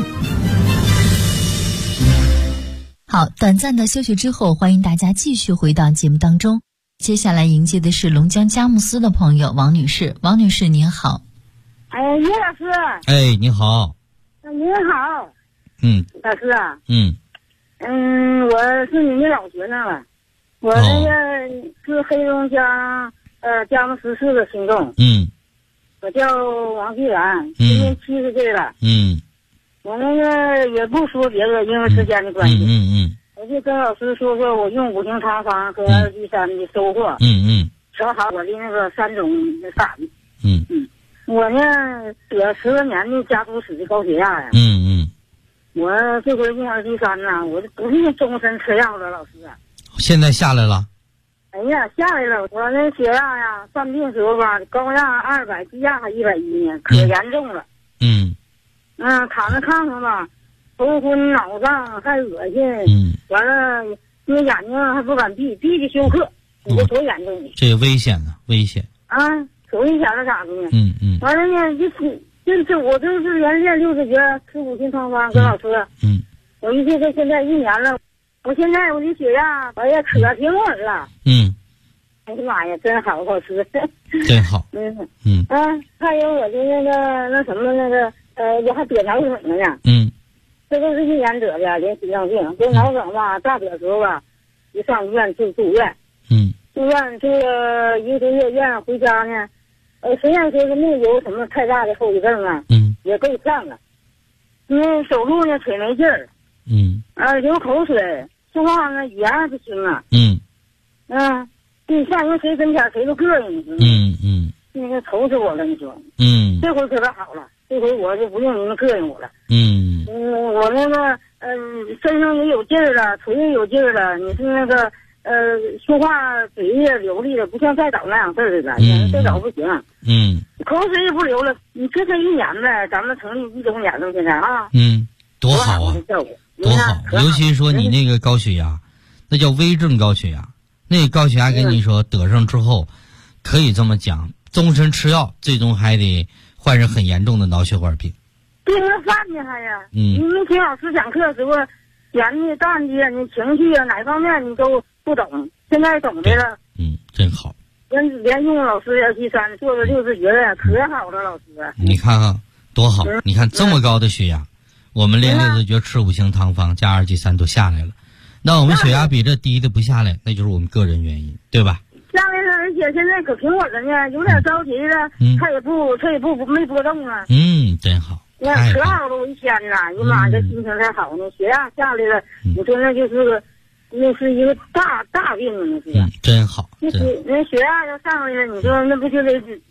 好，短暂的休息之后，欢迎大家继续回到节目当中。接下来迎接的是龙江佳木斯的朋友王女士。王女士您好。 叶老师。 你好。 您好。老师啊。我是你的老学生了，我那个是黑龙江佳木斯市的听众。我叫王继然，今年70岁了。我那个也不说别的，因为时间的关系。我就跟老师说说我用五行汤方和2G3的收获。调好我的那个3种法子。我呢得10多年的家族史的高血压呀。我这回用2G3呢，我就不是终身吃药了，老师。 现在下来了。 哎呀，下来了！我那血压呀，犯病时候吧，高压200，低压110呢，可严重了。躺在炕上吧，头昏脑胀，还恶心。完了，那眼睛还不敢闭，闭就休克。你这多严重呢？ 这危险啊，危险。 可危险了咋的呢？完了呢，就是我这是连练60节，吃五行汤方，跟老师。我一直到现在1年了，我现在我的血压，哎呀，可挺稳了。哎呀妈呀，真好，好吃， 真好。 还有我的那什么我还得脑梗了呢。这都是1年得的，连心脏病。这脑梗吧，大点时候吧，一上医院住院。住院住了1个多月院，回家呢，实验说是没有什么太大的后遗症啊。也够呛了。因为走路呢腿没劲儿。流口水，说话呢语言还不清啊。你上人谁跟前谁都膈应。那个愁死我了，你说。这回可可好了，这回我就不用你们膈应我了。我那个身上也有劲儿了，腿也有劲儿了。你是那个说话嘴也流利了，不像再早那样事儿了。再早不行。口水也不流了。你这才1年呗，咱们成立1周年了，现在啊。 多好啊，多好！尤其说你那个高血压，那叫危症高血压。那高血压跟你说得上之后，可以这么讲，终身吃药，最终还得患上很严重的脑血管病。 病了饭呢还呀？你们听老师讲课时候，甜的淡的，你情绪啊哪方面你都不懂，现在懂的了。 真好。 连用老师2G3做了60节了，可好了，老师。 你看看多好！你看这么高的血压，我们练60节吃五行汤方加2G3都下来了。那我们血压比这低的不下来，那就是我们个人原因，对吧？ 下来了，而且现在可平稳了呢，有点着急了，他也不没波动啊。 真好。 可好了，我一天呐，你妈这心情才好呢，血压下来了，你说那是一个大病啊，那是。 真好。 那血压要上来了，你说那不就得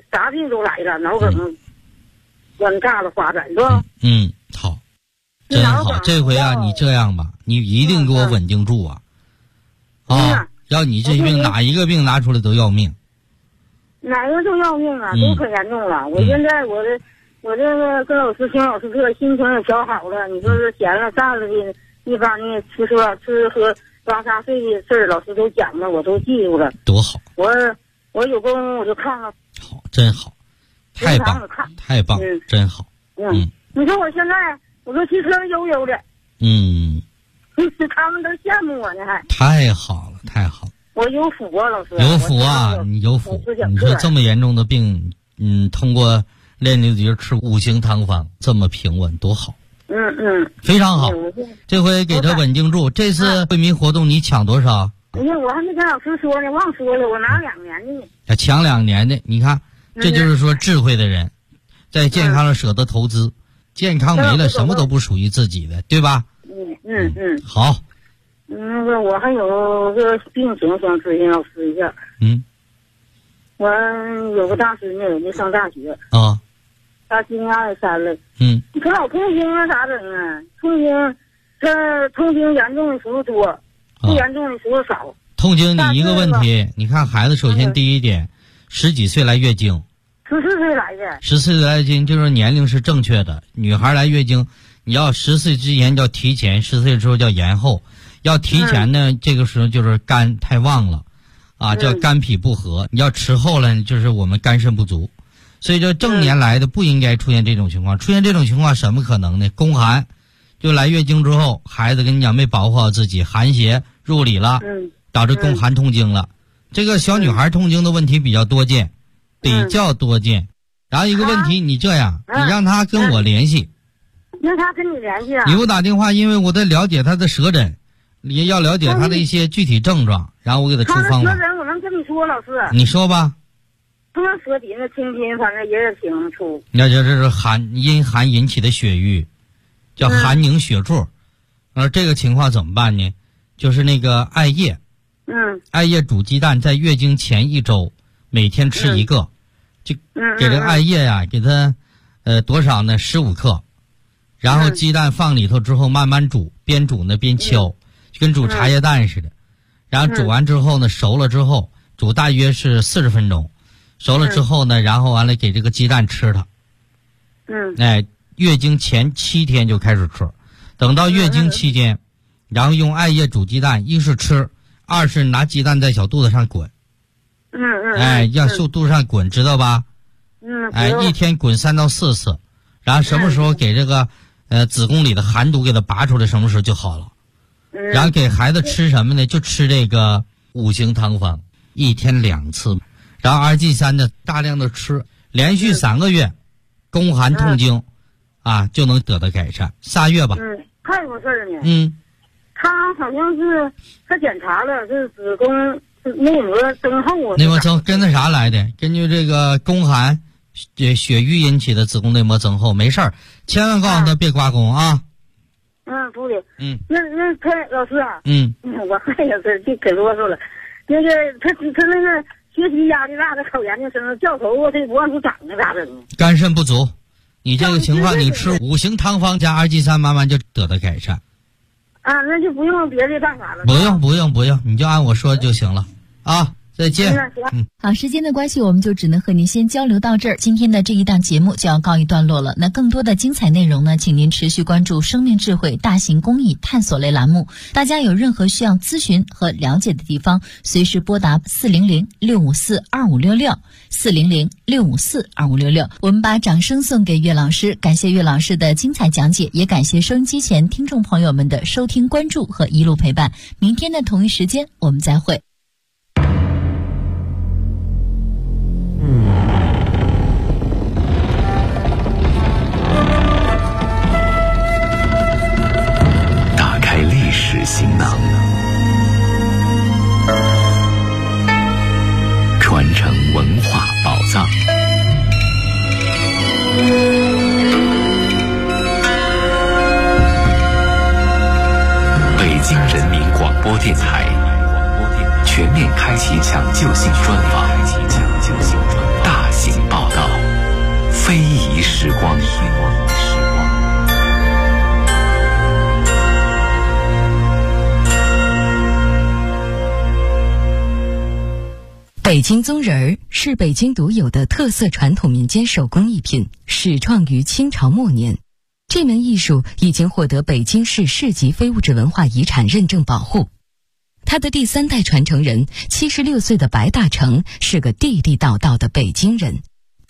啥病都来了，脑梗弯炸了发展是吧？ 好，真好。这回啊，你这样吧，你一定给我稳定住啊！要你这病哪一个病拿出来都要命， 哪个都要命啊，都可严重了。我现在我这个跟老师听老师课，心情也调好了。你说是闲了站了的一般的吃喝拉撒睡的事儿，老师都讲了，我都记住了。 多好！ 我有空我就看看。 好，真好，太棒，太棒，真好。 你说我现在我说骑车悠悠的。他们都羡慕我呢，还太好了，太好了！ 我有福啊，老师， 有福啊，你有福。你说这么严重的病，通过练牛角吃5行汤方，这么平稳，多好！非常好。这回给他稳定住。这次惠民活动你抢多少？ 我还没跟老师说呢，忘说了，我拿2年的呢。 要抢2年的，你看，这就是说智慧的人，在健康上舍得投资。健康没了，什么都不属于自己的，对吧？好。 那个我还有个病情想咨询老师一下。我有个大孙女没上大学啊， 他今年23了。可老痛经啊，咋整啊？痛经，他痛经严重的时候多，不严重的时候少。 痛经你一个问题，你看孩子，首先第一点，10几岁来月经 ，14岁来的。 14岁来月经就是年龄是正确的，女孩来月经，你要10岁之前叫提前，10岁之后叫延后。要提前呢，这个时候就是肝太旺了，叫肝脾不和。你要迟后了，就是我们肝肾不足。所以这正年来的不应该出现这种情况。出现这种情况什么可能呢？宫寒，就来月经之后，孩子跟你讲没保护好自己，寒邪入里了，导致宫寒痛经了。这个小女孩痛经的问题比较多见，然后一个问题，你这样，你让她跟我联系。 让她跟你联系啊？ 你给我打电话，因为我在了解她的舌诊。你要了解他的一些具体症状，然后我给他出方法。 他的舌诊我能跟你说，老师。 你说吧。 他舌底那青筋，反正也挺出。 那就是阴寒引起的血瘀，叫寒凝血注。而这个情况怎么办呢？就是那个艾叶。艾叶煮鸡蛋，在月经前1周，每天吃1个，就给这艾叶呀，给它多少呢？15克。然后鸡蛋放里头之后慢慢煮，边煮呢边敲。跟煮茶叶蛋似的，然后煮完之后呢，熟了之后煮大约是40分钟，熟了之后呢，然后完了给这个鸡蛋吃它。月经前7天就开始吃，等到月经期间，然后用艾叶煮鸡蛋，一是吃，二是拿鸡蛋在小肚子上滚。让小肚子上滚，知道吧？一天滚3到4次，然后什么时候给这个子宫里的寒毒给它拔出来，什么时候就好了。然后给孩子吃什么呢？就吃这个5行汤方，1天2次，然后RG3呢大量的吃，连续3个月，宫寒痛经就能得到改善。3月吧。 还有个事儿呢。他好像是他检查了，是子宫内膜增厚。 内膜增跟那啥来的？根据这个宫寒血瘀引起的子宫内膜增厚，没事儿，千万告诉他别刮宫啊。 不的。那他老师啊。我还有事就可啰嗦了。那个他那个学习压力大，他考研究生掉头发，他不往出长了，咋整？ 肝肾不足，你这个情况，你吃5行汤方加RG3，慢慢就得到改善。 那就不用别的办法了。 不用，你就按我说就行了啊。再见。 好，时间的关系，我们就只能和您先交流到这儿。今天的这一档节目就要告一段落了。那更多的精彩内容呢，请您持续关注生命智慧大型公益探索类栏目。大家有任何需要咨询和了解的地方，随时拨打400-654-2566，400-654-2566。我们把掌声送给岳老师，感谢岳老师的精彩讲解，也感谢收音机前听众朋友们的收听关注和一路陪伴。明天的同一时间我们再会。 行囊，传承文化宝藏。北京人民广播电台全面开启抢救性专访，大型报道。 非遗时光。 北京宗人儿是北京独有的特色传统民间手工艺品，始创于清朝末年。这门艺术已经获得北京市市级非物质文化遗产认证保护。他的第3代传承人76岁的白大成是个地地道道的北京人。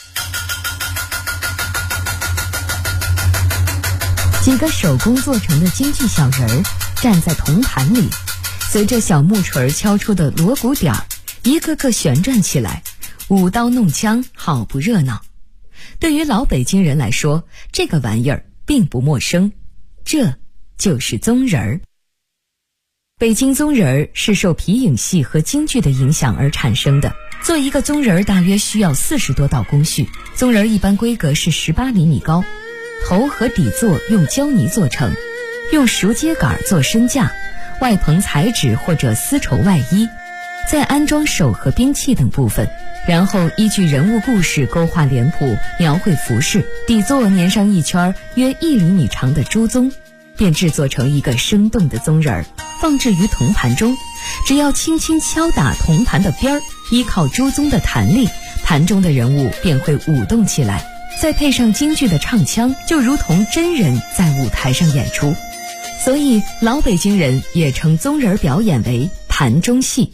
几个手工做成的京剧小人儿站在铜盘里，随着小木锤敲出的锣鼓点儿，一个个旋转起来，舞刀弄枪，好不热闹。对于老北京人来说，这个玩意儿并不陌生，这就是宗人儿。北京宗人儿是受皮影戏和京剧的影响而产生的。做一个宗人儿大约需要40多道工序。宗人儿一般规格是18厘米高，头和底座用胶泥做成，用熟秸秆做身架，外棚彩纸或者丝绸外衣，再安装手和兵器等部分，然后依据人物故事勾画脸谱，描绘服饰，底座粘上一圈约1厘米长的朱宗，便制作成一个生动的宗人儿，放置于铜盘中。只要轻轻敲打铜盘的边儿，依靠朱宗的弹力，盘中的人物便会舞动起来，再配上京剧的唱腔，就如同真人在舞台上演出。所以老北京人也称宗人表演为盘中戏。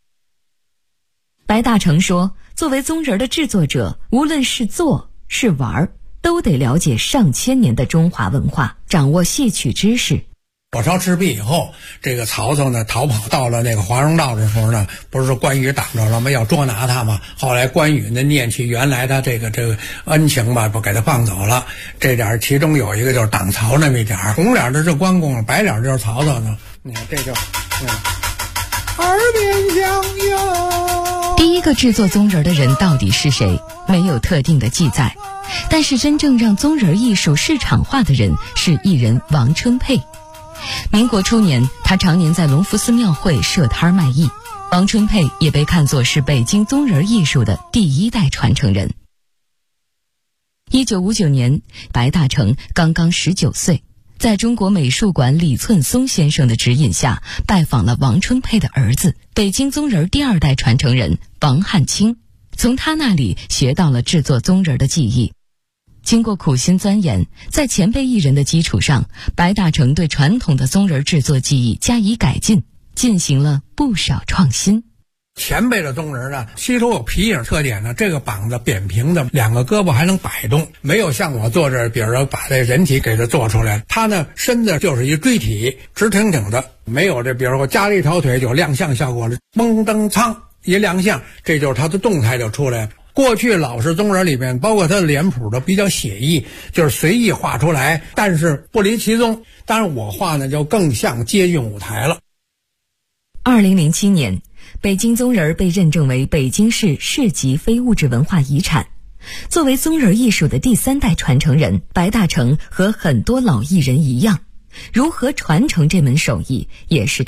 白大成说，作为宗人的制作者，无论是做是玩，都得了解上千年的中华文化，掌握戏曲知识。 火烧赤壁以后，这个曹操呢逃跑到了那个华容道的时候呢，不是说关羽挡着了吗？要捉拿他嘛。后来关羽呢念起原来他这个恩情吧，不给他放走了。这点其中有一个就是挡曹那么一点，红脸的是关公，白脸就是曹操呢。你看这就耳边相拥。 第一个制作宗人的人到底是谁？没有特定的记载。但是真正让宗人艺术市场化的人是艺人王春佩。民国初年，他常年在隆福寺庙会设摊卖艺。王春佩也被看作是北京宗人艺术的第1代传承人。1959年，白大成刚刚19岁，在中国美术馆李寸松先生的指引下，拜访了王春佩的儿子，北京宗人第2代传承人王汉卿，从他那里学到了制作宗人的技艺。经过苦心钻研，在前辈艺人的基础上，白大成对传统的宗人制作技艺加以改进，进行了不少创新。 前辈的宗人呢，吸收有皮影特点呢，这个膀子扁平的，2个胳膊还能摆动，没有像我做这，比如说把这人体给它做出来，他呢身子就是一锥体，直挺挺的，没有这，比如说加了一条腿就亮相效果了，嘣噔噌一亮相，这就是他的动态就出来了。过去老式宗人里面，包括他的脸谱都比较写意，就是随意画出来，但是不离其宗。当然我画呢就更像接近舞台了。 2007年，北京宗人被认证为北京市市级非物质文化遗产。作为宗人艺术的第3代传承人，白大成和很多老艺人一样，如何传承这门手艺，也是